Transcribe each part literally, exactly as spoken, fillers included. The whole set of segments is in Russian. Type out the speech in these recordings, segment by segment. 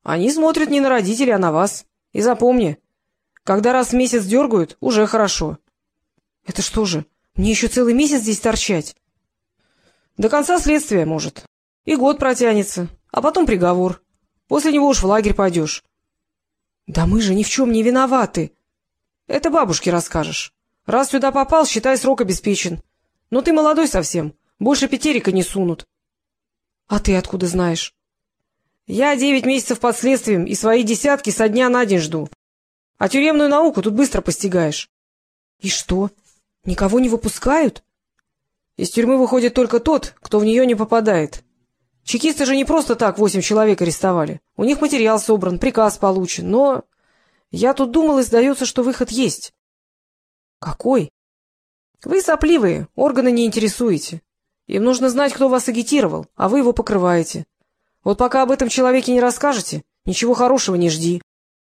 — Они смотрят не на родителей, а на вас. И запомни, когда раз в месяц дергают, уже хорошо. — Это что же, мне еще целый месяц здесь торчать? — До конца следствия, может. И год протянется, а потом приговор. После него уж в лагерь пойдешь. — Да мы же ни в чем не виноваты. — Это бабушке расскажешь. Раз сюда попал, считай, срок обеспечен. Но ты молодой совсем, больше пятерика не сунут. — А ты откуда знаешь? — Я девять месяцев под следствием и свои десятки со дня на день жду. А тюремную науку тут быстро постигаешь. — И что, никого не выпускают? — Из тюрьмы выходит только тот, кто в нее не попадает. Чекисты же не просто так восемь человек арестовали. У них материал собран, приказ получен. Но я тут думал, и сдается, что выход есть. — Какой? — Вы сопливые, органы не интересуете. Им нужно знать, кто вас агитировал, а вы его покрываете. Вот пока об этом человеке не расскажете, ничего хорошего не жди.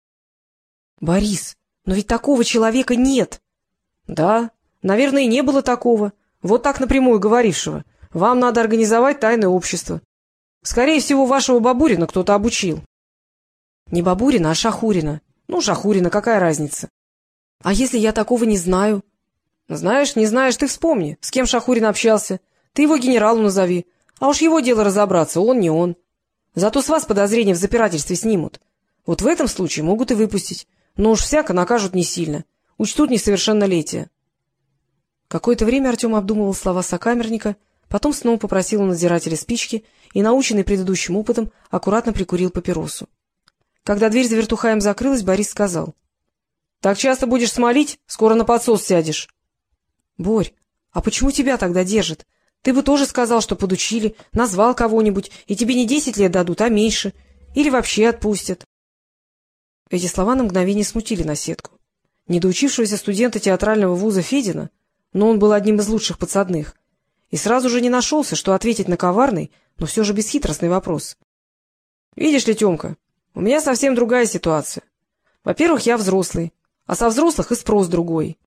— Борис, но ведь такого человека нет. — Да, наверное, и не было такого, вот так напрямую говорившего. Вам надо организовать тайное общество. Скорее всего, вашего Бабурина кто-то обучил. — Не Бабурина, а Шахурина. Ну, Шахурина, какая разница? — А если я такого не знаю? — Знаешь, не знаешь, ты вспомни, с кем Шахурин общался. Ты его генералу назови. А уж его дело разобраться, он не он. Зато с вас подозрения в запирательстве снимут. Вот в этом случае могут и выпустить. Но уж всяко накажут не сильно. Учтут несовершеннолетие. Какое-то время Артем обдумывал слова сокамерника, потом снова попросил у надзирателя спички и, наученный предыдущим опытом, аккуратно прикурил папиросу. Когда дверь за вертухаем закрылась, Борис сказал: — Так часто будешь смолить, скоро на подсос сядешь. — Борь, а почему тебя тогда держат? Ты бы тоже сказал, что подучили, назвал кого-нибудь, и тебе не десять лет дадут, а меньше. Или вообще отпустят. Эти слова на мгновение смутили наседку. Недоучившегося студента театрального вуза Федина, но он был одним из лучших подсадных, и сразу же не нашелся, что ответить на коварный, но все же бесхитростный вопрос. — Видишь ли, Темка, у меня совсем другая ситуация. Во-первых, я взрослый, а со взрослых и спрос другой.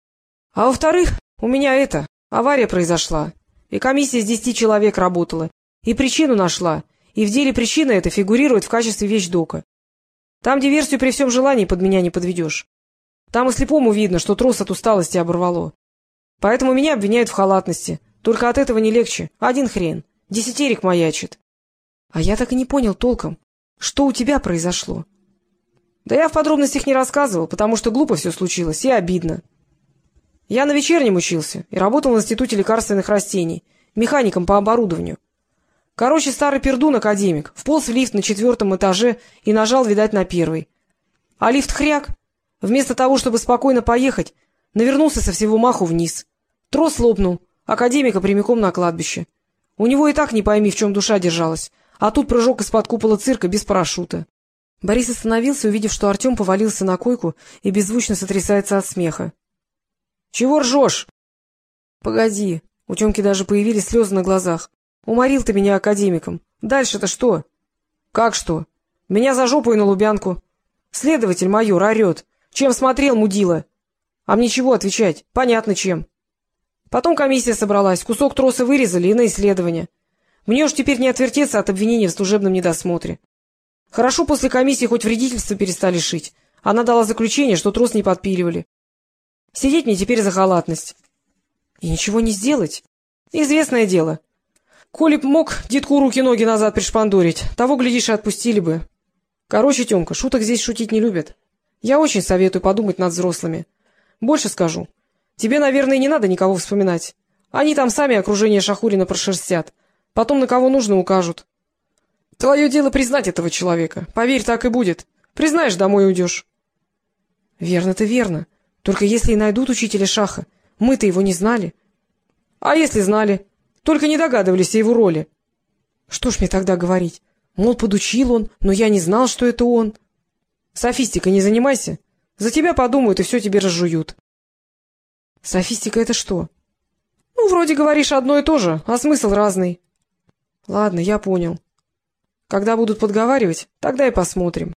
А во-вторых, у меня это, авария произошла, и комиссия из десяти человек работала, и причину нашла, и в деле причина эта фигурирует в качестве вещдока. Там диверсию при всем желании под меня не подведешь. Там и слепому видно, что трос от усталости оборвало. Поэтому меня обвиняют в халатности. Только от этого не легче. Один хрен. Десятерик маячит. А я так и не понял толком, что у тебя произошло. Да я в подробностях не рассказывал, потому что глупо все случилось и обидно. Я на вечернем учился и работал в Институте лекарственных растений, механиком по оборудованию. Короче, старый пердун-академик вполз в лифт на четвертом этаже и нажал, видать, на первый. А лифт хряк. Вместо того, чтобы спокойно поехать, навернулся со всего маху вниз. Трос лопнул, академика прямиком на кладбище. У него и так не пойми, в чем душа держалась, а тут прыжок из-под купола цирка без парашюта. Борис остановился, увидев, что Артем повалился на койку и беззвучно сотрясается от смеха. — Чего ржешь? — Погоди, у Темки даже появились слезы на глазах. Уморил ты меня академиком. Дальше-то что? — Как что? Меня за жопу и на Лубянку. Следователь майор орет. Чем смотрел, мудила? А мне чего отвечать? Понятно, чем. Потом комиссия собралась, кусок троса вырезали и на исследование. Мне уж теперь не отвертеться от обвинения в служебном недосмотре. Хорошо, после комиссии хоть вредительство перестали шить. Она дала заключение, что трос не подпиливали. Сидеть мне теперь за халатность. И ничего не сделать? Известное дело. Коли б мог детку руки-ноги назад пришпандорить, того, глядишь, и отпустили бы. Короче, Темка, шуток здесь шутить не любят. Я очень советую подумать над взрослыми. Больше скажу. Тебе, наверное, не надо никого вспоминать. Они там сами окружение Шахурина прошерстят. Потом на кого нужно укажут. Твое дело признать этого человека. Поверь, так и будет. Признаешь, домой уйдешь. Верно-то верно. Только если и найдут учителя Шаха, мы-то его не знали. А если знали? Только не догадывались о его роли. Что ж мне тогда говорить? Мол, подучил он, но я не знал, что это он. Софистикой не занимайся. За тебя подумают и все тебе разжуют. Софистика — это что? Ну, вроде говоришь одно и то же, а смысл разный. Ладно, я понял. Когда будут подговаривать, тогда и посмотрим.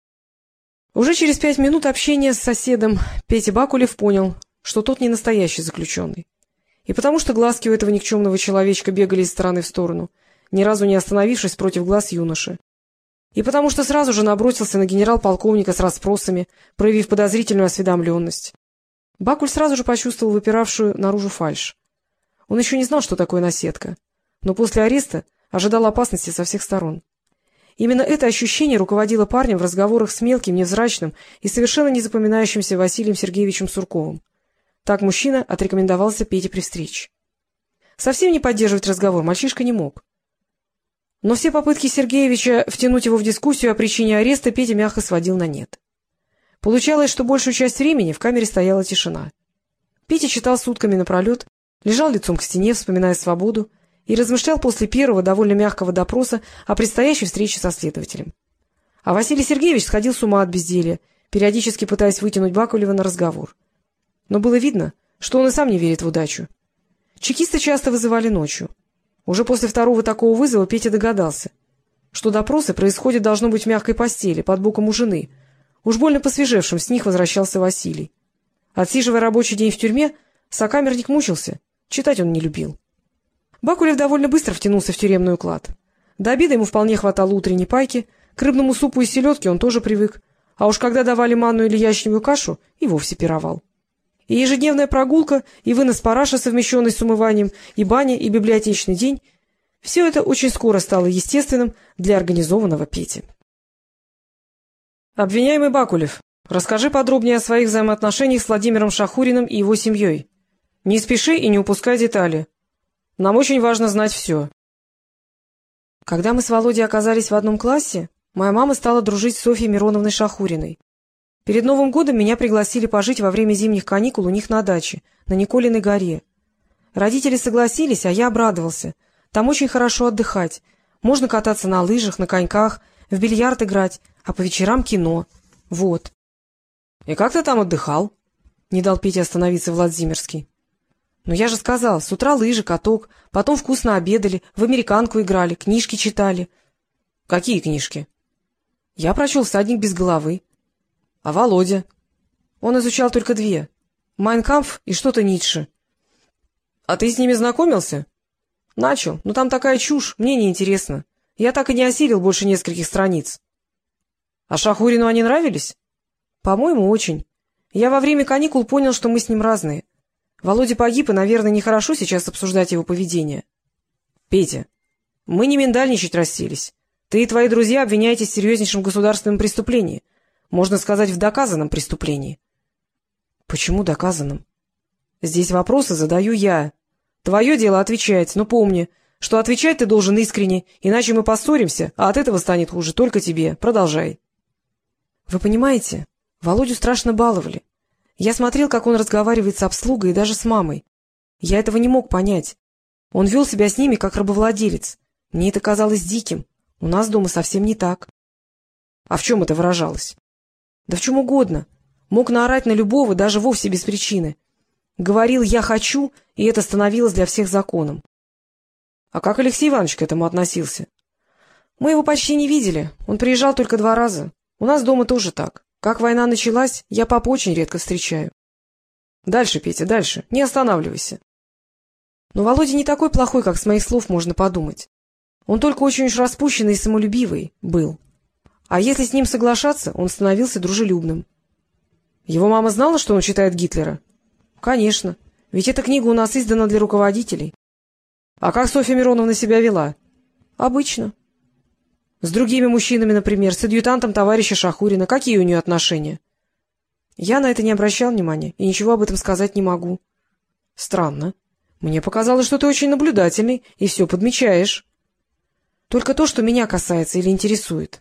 Уже через пять минут общения с соседом Петя Бакулев понял, что тот не настоящий заключенный. И потому что глазки у этого никчемного человечка бегали из стороны в сторону, ни разу не остановившись против глаз юноши. и потому что сразу же набросился на генерал-полковника с расспросами, проявив подозрительную осведомленность. Бакуль сразу же почувствовал выпиравшую наружу фальшь. Он еще не знал, что такое наседка, но после ареста ожидал опасности со всех сторон. Именно это ощущение руководило парнем в разговорах с мелким, невзрачным и совершенно незапоминающимся Василием Сергеевичем Сурковым. Так мужчина отрекомендовался Пете при встрече. Совсем не поддерживать разговор мальчишка не мог. Но все попытки Сергеевича втянуть его в дискуссию о причине ареста Петя мягко сводил на нет. Получалось, что большую часть времени в камере стояла тишина. Петя читал сутками напролет, лежал лицом к стене, вспоминая свободу, и размышлял после первого довольно мягкого допроса о предстоящей встрече со следователем. А Василий Сергеевич сходил с ума от безделья, периодически пытаясь вытянуть Бакулева на разговор. Но было видно, что он и сам не верит в удачу. Чекисты часто вызывали ночью. Уже после второго такого вызова Петя догадался, что допросы происходят, должно быть, в мягкой постели, под боком у жены. Уж больно посвежевшим с них возвращался Василий. Отсиживая рабочий день в тюрьме, сокамерник мучился, читать он не любил. Бакулев довольно быстро втянулся в тюремный уклад. До обеда ему вполне хватало утренней пайки, к рыбному супу и селедке он тоже привык, а уж когда давали манную или ячневую кашу, и вовсе пировал. И ежедневная прогулка, и вынос параша, совмещенный с умыванием, и баня, и библиотечный день — все это очень скоро стало естественным для организованного Пети. Обвиняемый Бакулев, расскажи подробнее о своих взаимоотношениях с Владимиром Шахуриным и его семьей. Не спеши и не упускай детали. Нам очень важно знать все. Когда мы с Володей оказались в одном классе, моя мама стала дружить с Софьей Мироновной Шахуриной. Перед Новым годом меня пригласили пожить во время зимних каникул у них на даче, на Николиной горе. Родители согласились, а я обрадовался. Там очень хорошо отдыхать. Можно кататься на лыжах, на коньках, в бильярд играть, а по вечерам кино. Вот. — И как ты там отдыхал? — не дал Пете остановиться Владимирский. — Ну, я же сказал, с утра лыжи, каток, потом вкусно обедали, в американку играли, книжки читали. — Какие книжки? — Я прочел «Всадник без головы». — А Володя? Он изучал только две — «Майн кампф» и что-то Ницше. — А ты с ними знакомился? — Начал, но там такая чушь, мне неинтересно. Я так и не осилил больше нескольких страниц. — А Шахурину они нравились? — По-моему, очень. Я во время каникул понял, что мы с ним разные. Володя погиб, и, наверное, нехорошо сейчас обсуждать его поведение. — Петя, мы не миндальничать расселись. Ты и твои друзья обвиняетесь в серьезнейшем государственном преступлении. Можно сказать, в доказанном преступлении. — Почему доказанном? — Здесь вопросы задаю я. Твое дело отвечать, но помни, что отвечать ты должен искренне, иначе мы поссоримся, а от этого станет хуже только тебе. Продолжай. — Вы понимаете, Володю страшно баловали. Я смотрел, как он разговаривает с обслугой и даже с мамой. Я этого не мог понять. Он вел себя с ними, как рабовладелец. Мне это казалось диким. У нас дома совсем не так. — А в чем это выражалось? — Да в чем угодно. Мог наорать на любого, даже вовсе без причины. Говорил «я хочу», и это становилось для всех законом. — А как Алексей Иванович к этому относился? — Мы его почти не видели. Он приезжал только два раза. У нас дома тоже так. Как война началась, я папу очень редко встречаю. — Дальше, Петя, дальше. Не останавливайся. Но Володя не такой плохой, как с моих слов можно подумать. Он только очень уж распущенный и самолюбивый был. А если с ним соглашаться, он становился дружелюбным. Его мама знала, что он читает Гитлера? Конечно, ведь эта книга у нас издана для руководителей. А как Софья Мироновна себя вела? Обычно. С другими мужчинами, например, с адъютантом товарища Шахурина. Какие у нее отношения? Я на это не обращал внимания и ничего об этом сказать не могу. Странно. Мне показалось, что ты очень наблюдательный и все подмечаешь. Только то, что меня касается или интересует.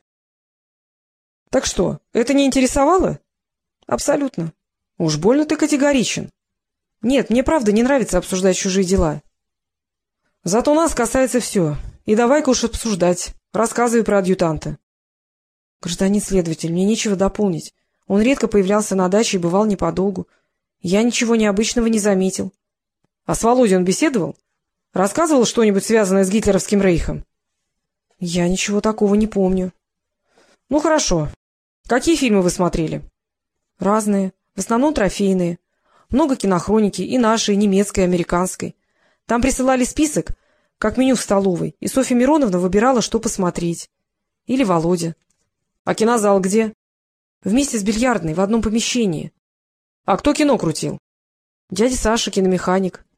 Так что, это не интересовало? Абсолютно. Уж больно ты категоричен. Нет, мне правда не нравится обсуждать чужие дела. Зато нас касается все. И давай-ка уж обсуждать. Рассказывай про адъютанта. Гражданин следователь, мне нечего дополнить. Он редко появлялся на даче и бывал неподолгу. Я ничего необычного не заметил. А с Володей он беседовал? Рассказывал что-нибудь, связанное с гитлеровским рейхом? Я ничего такого не помню. Ну, хорошо. Какие фильмы вы смотрели? Разные. В основном трофейные. Много кинохроники, и нашей, и немецкой, и американской. Там присылали список, как меню в столовой, и Софья Мироновна выбирала, что посмотреть. Или Володя. — А кинозал где? — Вместе с бильярдной, в одном помещении. — А кто кино крутил? — Дядя Саша, киномеханик.